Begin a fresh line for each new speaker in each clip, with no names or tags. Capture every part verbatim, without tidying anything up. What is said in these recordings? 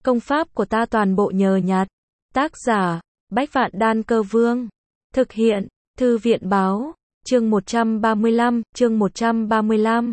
Công pháp của ta toàn bộ nhờ nhặt. Tác giả, Bách Vạn Đan Cơ Vương. Thực hiện, Thư viện Báo. Chương một trăm ba mươi lăm, chương một trăm ba mươi lăm.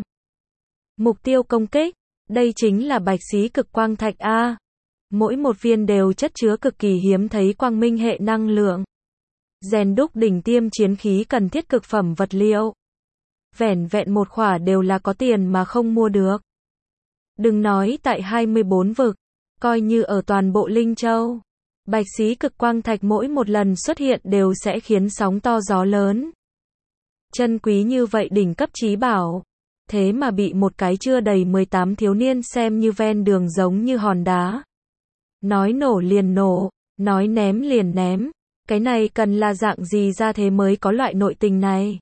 Mục tiêu công kích. Đây chính là bạch xí cực quang thạch A. Mỗi một viên đều chất chứa cực kỳ hiếm thấy quang minh hệ năng lượng. Rèn đúc đỉnh tiêm chiến khí cần thiết cực phẩm vật liệu. Vẻn vẹn một khỏa đều là có tiền mà không mua được. Đừng nói tại hai mươi bốn vực, coi như ở toàn bộ Linh Châu. Bạch xí cực quang thạch mỗi một lần xuất hiện đều sẽ khiến sóng to gió lớn. Chân quý như vậy đỉnh cấp chí bảo. Thế mà bị một cái chưa đầy mười tám thiếu niên xem như ven đường giống như hòn đá. Nói nổ liền nổ, nói ném liền ném. Cái này cần là dạng gì ra thế mới có loại nội tình này.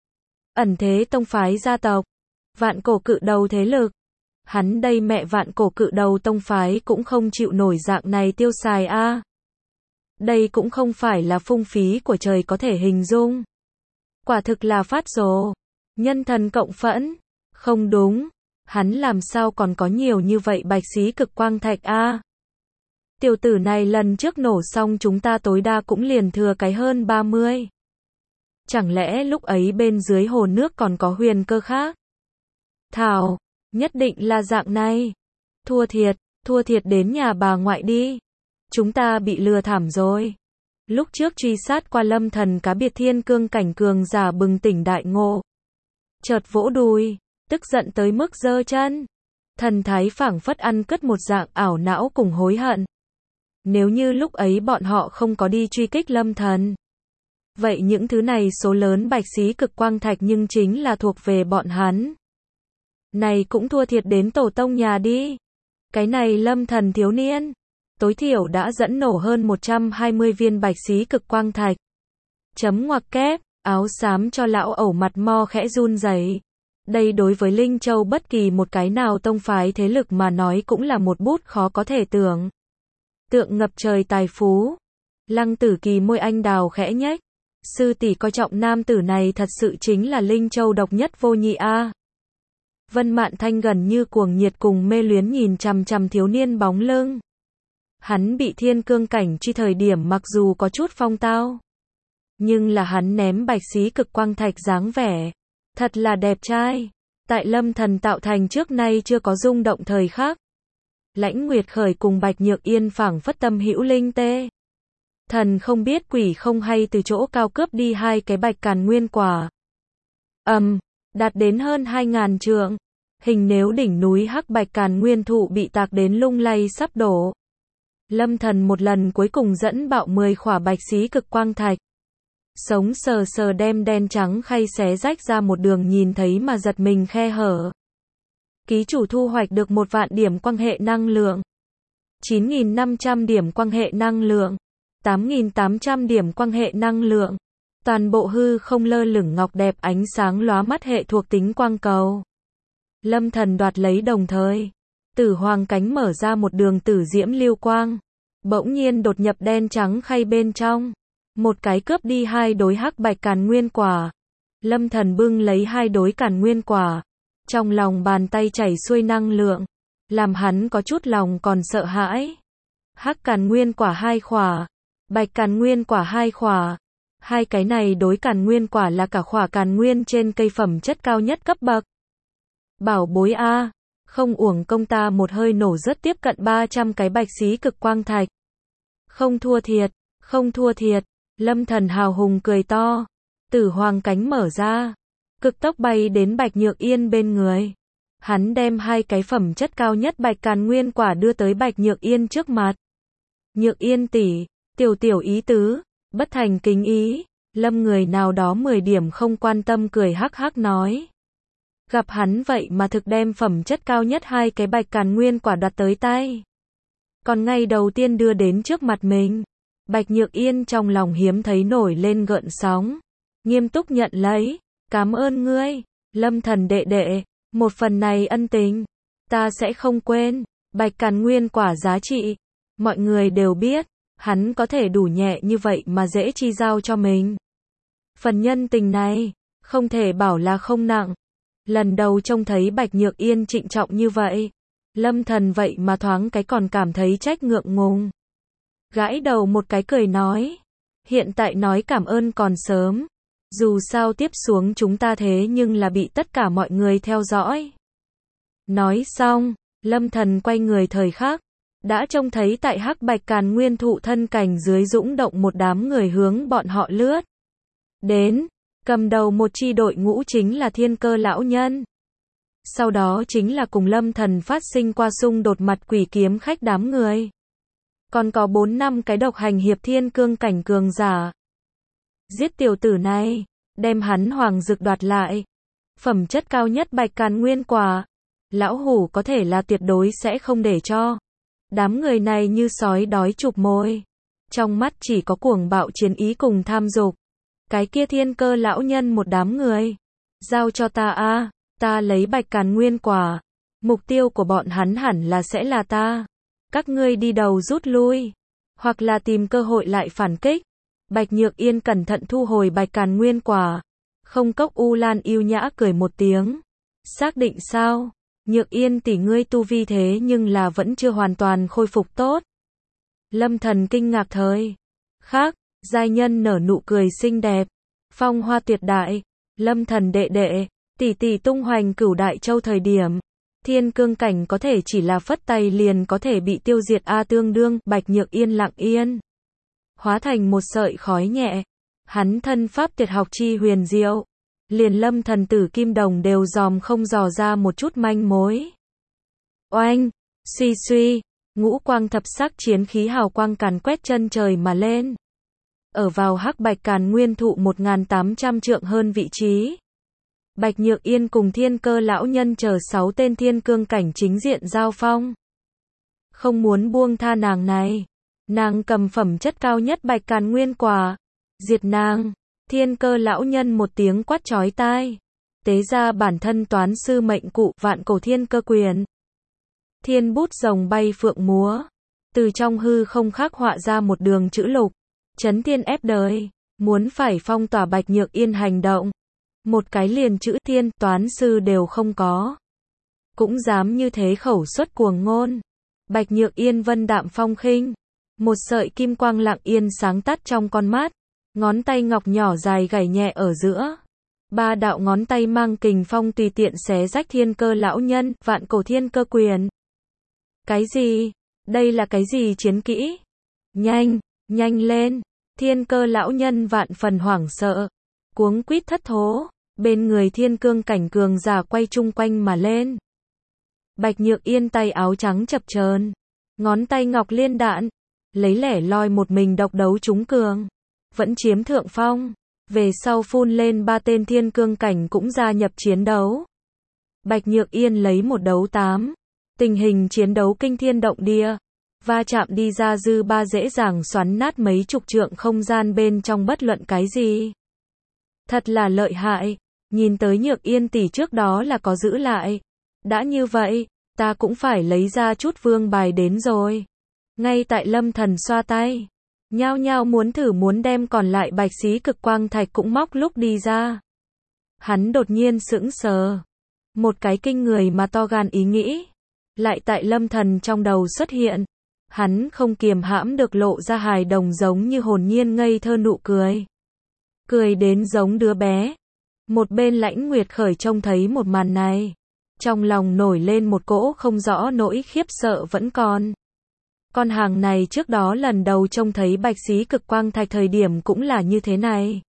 Ẩn thế tông phái gia tộc. Vạn cổ cự đầu thế lực. Hắn đây mẹ vạn cổ cự đầu tông phái cũng không chịu nổi dạng này tiêu xài a. À. Đây cũng không phải là phung phí của trời có thể hình dung. Quả thực là phát rồ. Nhân thần cộng phẫn. Không đúng. Hắn làm sao còn có nhiều như vậy bạch xí cực quang thạch a. À. Tiểu tử này lần trước nổ xong chúng ta tối đa cũng liền thừa cái hơn ba mươi. Chẳng lẽ lúc ấy bên dưới hồ nước còn có huyền cơ khác? Thảo, nhất định là dạng này. Thua thiệt, thua thiệt đến nhà bà ngoại đi. Chúng ta bị lừa thảm rồi. Lúc trước truy sát qua lâm thần cá biệt thiên cương cảnh cường giả bừng tỉnh đại ngộ. Chợt vỗ đùi, tức giận tới mức giơ chân. Thần thái phảng phất ăn cất một dạng ảo não cùng hối hận. Nếu như lúc ấy bọn họ không có đi truy kích lâm thần. Vậy những thứ này số lớn bạch xí cực quang thạch nhưng chính là thuộc về bọn hắn. Này cũng thua thiệt đến tổ tông nhà đi. Cái này lâm thần thiếu niên. Tối thiểu đã dẫn nổ hơn một trăm hai mươi viên bạch xí cực quang thạch. Chấm ngoặc kép, áo xám cho lão ẩu mặt mo khẽ run rẩy. Đây đối với Linh Châu bất kỳ một cái nào tông phái thế lực mà nói cũng là một bút khó có thể tưởng. Tượng ngập trời tài phú. Lăng Tử Kỳ môi anh đào khẽ nhếch. Sư tỷ coi trọng nam tử này thật sự chính là Linh Châu độc nhất vô nhị a. Vân Mạn Thanh gần như cuồng nhiệt cùng mê luyến nhìn chằm chằm thiếu niên bóng lưng. Hắn bị thiên cương cảnh truy thời điểm mặc dù có chút phong tao. Nhưng là hắn ném bạch xí cực quang thạch dáng vẻ. Thật là đẹp trai. Tại lâm thần tạo thành trước nay chưa có rung động thời khắc. Lãnh Nguyệt Khởi cùng Bạch Nhược Yên phảng phất tâm hữu linh tê. Thần không biết quỷ không hay từ chỗ cao cướp đi hai cái bạch càn nguyên quả. Ầm, um, đạt đến hơn hai ngàn trượng. Hình nếu đỉnh núi hắc bạch càn nguyên thụ bị tạc đến lung lay sắp đổ. Lâm thần một lần cuối cùng dẫn bạo mười khỏa bạch xí cực quang thạch. Sống sờ sờ đem đen trắng khay xé rách ra một đường nhìn thấy mà giật mình khe hở. Ký chủ thu hoạch được một vạn điểm quang hệ năng lượng. chín nghìn năm trăm điểm quang hệ năng lượng. tám nghìn tám trăm điểm quang hệ năng lượng. Toàn bộ hư không lơ lửng ngọc đẹp ánh sáng lóa mắt hệ thuộc tính quang cầu. Lâm thần đoạt lấy đồng thời. Tử hoàng cánh mở ra một đường tử diễm lưu quang. Bỗng nhiên đột nhập đen trắng khay bên trong. Một cái cướp đi hai đối hắc bạch càn nguyên quả. Lâm thần bưng lấy hai đối càn nguyên quả. Trong lòng bàn tay chảy xuôi năng lượng. Làm hắn có chút lòng còn sợ hãi. Hắc càn nguyên quả hai khỏa. Bạch càn nguyên quả hai khỏa. Hai cái này đối càn nguyên quả là cả khỏa càn nguyên trên cây phẩm chất cao nhất cấp bậc. Bảo bối A. Không uổng công ta một hơi nổ rất tiếp cận ba trăm cái bạch xí cực quang thạch. Không thua thiệt. Không thua thiệt. Lâm thần hào hùng cười to. Tử hoàng cánh mở ra. Cực tốc bay đến Bạch Nhược Yên bên người. Hắn đem hai cái phẩm chất cao nhất bạch càn nguyên quả đưa tới Bạch Nhược Yên trước mặt. Nhược Yên tỷ, tiểu tiểu ý tứ, bất thành kính ý. Lâm người nào đó mười điểm không quan tâm cười hắc hắc nói. Gặp hắn vậy mà thực đem phẩm chất cao nhất hai cái bạch càn nguyên quả đặt tới tay. Còn ngay đầu tiên đưa đến trước mặt mình. Bạch Nhược Yên trong lòng hiếm thấy nổi lên gợn sóng. Nghiêm túc nhận lấy. Cảm ơn ngươi, Lâm thần đệ đệ. Một phần này ân tình. Ta sẽ không quên. Bạch càn nguyên quả giá trị. Mọi người đều biết. Hắn có thể đủ nhẹ như vậy mà dễ chi giao cho mình. Phần nhân tình này. Không thể bảo là không nặng. Lần đầu trông thấy Bạch Nhược Yên trịnh trọng như vậy. Lâm Thần vậy mà thoáng cái còn cảm thấy trách ngượng ngùng. Gãi đầu một cái cười nói, hiện tại nói cảm ơn còn sớm. Dù sao tiếp xuống chúng ta thế nhưng là bị tất cả mọi người theo dõi. Nói xong, Lâm Thần quay người thời khắc, đã trông thấy tại Hắc Bạch Càn Nguyên thụ thân cảnh dưới dũng động một đám người hướng bọn họ lướt đến, cầm đầu một chi đội ngũ chính là Thiên Cơ lão nhân. Sau đó chính là cùng Lâm Thần phát sinh qua xung đột mặt quỷ kiếm khách đám người. Còn có bốn năm cái độc hành hiệp thiên cương cảnh cường giả. Giết tiểu tử này, đem hắn hoàng dược đoạt lại. Phẩm chất cao nhất Bạch Càn Nguyên quả, lão hủ có thể là tuyệt đối sẽ không để cho. Đám người này như sói đói chụp mồi, trong mắt chỉ có cuồng bạo chiến ý cùng tham dục. Cái kia Thiên Cơ lão nhân một đám người, giao cho ta a, ta lấy Bạch Càn Nguyên quả, mục tiêu của bọn hắn hẳn là sẽ là ta. Các ngươi đi đầu rút lui, hoặc là tìm cơ hội lại phản kích. Bạch Nhược Yên cẩn thận thu hồi Bạch Càn Nguyên quả. Không Cốc U Lan yêu nhã cười một tiếng. Xác định sao? Nhược Yên tỷ ngươi tu vi thế nhưng là vẫn chưa hoàn toàn khôi phục tốt. Lâm Thần kinh ngạc thời khắc, giai nhân nở nụ cười xinh đẹp, phong hoa tuyệt đại. Lâm Thần đệ đệ, tỷ tỷ tung hoành cửu đại châu thời điểm, thiên cương cảnh có thể chỉ là phất tay liền có thể bị tiêu diệt a tương đương. Bạch Nhược Yên lặng yên, hóa thành một sợi khói nhẹ. Hắn thân pháp tuyệt học chi huyền diệu, liền Lâm Thần tử kim đồng đều dòm không dò ra một chút manh mối. Oanh, suy suy, ngũ quang thập sắc chiến khí hào quang càn quét chân trời mà lên. Ở vào Hắc Bạch Càn Nguyên thụ một nghìn tám trăm trượng hơn vị trí, Bạch Nhược Yên cùng Thiên Cơ lão nhân chờ sáu tên thiên cương cảnh chính diện giao phong. Không muốn buông tha nàng này, nàng cầm phẩm chất cao nhất Bạch Càn Nguyên quả, diệt nàng. Thiên Cơ lão nhân một tiếng quát chói tai, tế ra bản thân toán sư mệnh cụ Vạn Cổ Thiên Cơ Quyền. Thiên bút rồng bay phượng múa, từ trong hư không khắc họa ra một đường chữ lục, chấn thiên ép đời, muốn phải phong tỏa Bạch Nhược Yên hành động. Một cái liền chữ thiên toán sư đều không có, cũng dám như thế khẩu xuất cuồng ngôn. Bạch Nhược Yên vân đạm phong khinh, một sợi kim quang lặng yên sáng tắt trong con mắt, ngón tay ngọc nhỏ dài gảy nhẹ ở giữa. Ba đạo ngón tay mang kình phong tùy tiện xé rách Thiên Cơ lão nhân, Vạn Cổ Thiên Cơ Quyền. Cái gì? Đây là cái gì chiến kỹ? Nhanh, nhanh lên! Thiên Cơ lão nhân vạn phần hoảng sợ, cuống quýt thất thố, bên người thiên cương cảnh cường giả quay chung quanh mà lên. Bạch Nhược Yên tay áo trắng chập chờn, ngón tay ngọc liên đạn, lấy lẻ loi một mình độc đấu chúng cường, vẫn chiếm thượng phong. Về sau phun lên ba tên thiên cương cảnh cũng gia nhập chiến đấu. Bạch Nhược Yên lấy một đấu tám, tình hình chiến đấu kinh thiên động địa, va chạm đi ra dư ba dễ dàng xoắn nát mấy chục trượng không gian bên trong bất luận cái gì. Thật là lợi hại, nhìn tới Nhược Yên tỷ trước đó là có giữ lại. Đã như vậy, ta cũng phải lấy ra chút vương bài đến rồi. Ngay tại Lâm Thần xoa tay, nhao nhao muốn thử muốn đem còn lại bạch xí cực quang thạch cũng móc lúc đi ra. Hắn đột nhiên sững sờ, một cái kinh người mà to gan ý nghĩ lại tại Lâm Thần trong đầu xuất hiện. Hắn không kiềm hãm được lộ ra hài đồng giống như hồn nhiên ngây thơ nụ cười, cười đến giống đứa bé. Một bên Lãnh Nguyệt Khởi trông thấy một màn này, trong lòng nổi lên một cỗ không rõ nỗi khiếp sợ vẫn còn. Con hàng này trước đó lần đầu trông thấy bạch xí cực quang thạch thời điểm cũng là như thế này.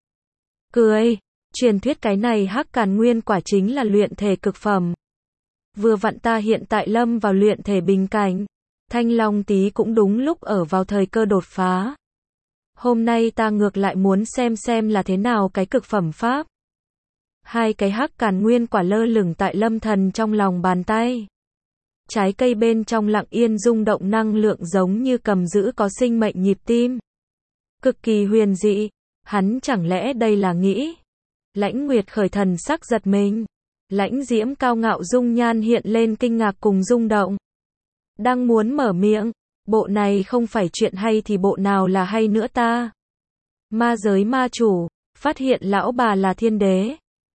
Cười, truyền thuyết cái này Hắc Càn Nguyên quả chính là luyện thể cực phẩm. Vừa vặn ta hiện tại lâm vào luyện thể bình cảnh, Thanh Long tí cũng đúng lúc ở vào thời cơ đột phá. Hôm nay ta ngược lại muốn xem xem là thế nào cái cực phẩm pháp. Hai cái Hắc Càn Nguyên quả lơ lửng tại Lâm Thần trong lòng bàn tay. Trái cây bên trong lặng yên rung động năng lượng giống như cầm giữ có sinh mệnh nhịp tim. Cực kỳ huyền dị, hắn chẳng lẽ đây là nghĩ? Lãnh Nguyệt Khởi thần sắc giật mình. Lãnh Diễm cao ngạo dung nhan hiện lên kinh ngạc cùng rung động. Đang muốn mở miệng, bộ này không phải chuyện hay thì bộ nào là hay nữa ta? Ma giới ma chủ, phát hiện lão bà là thiên đế.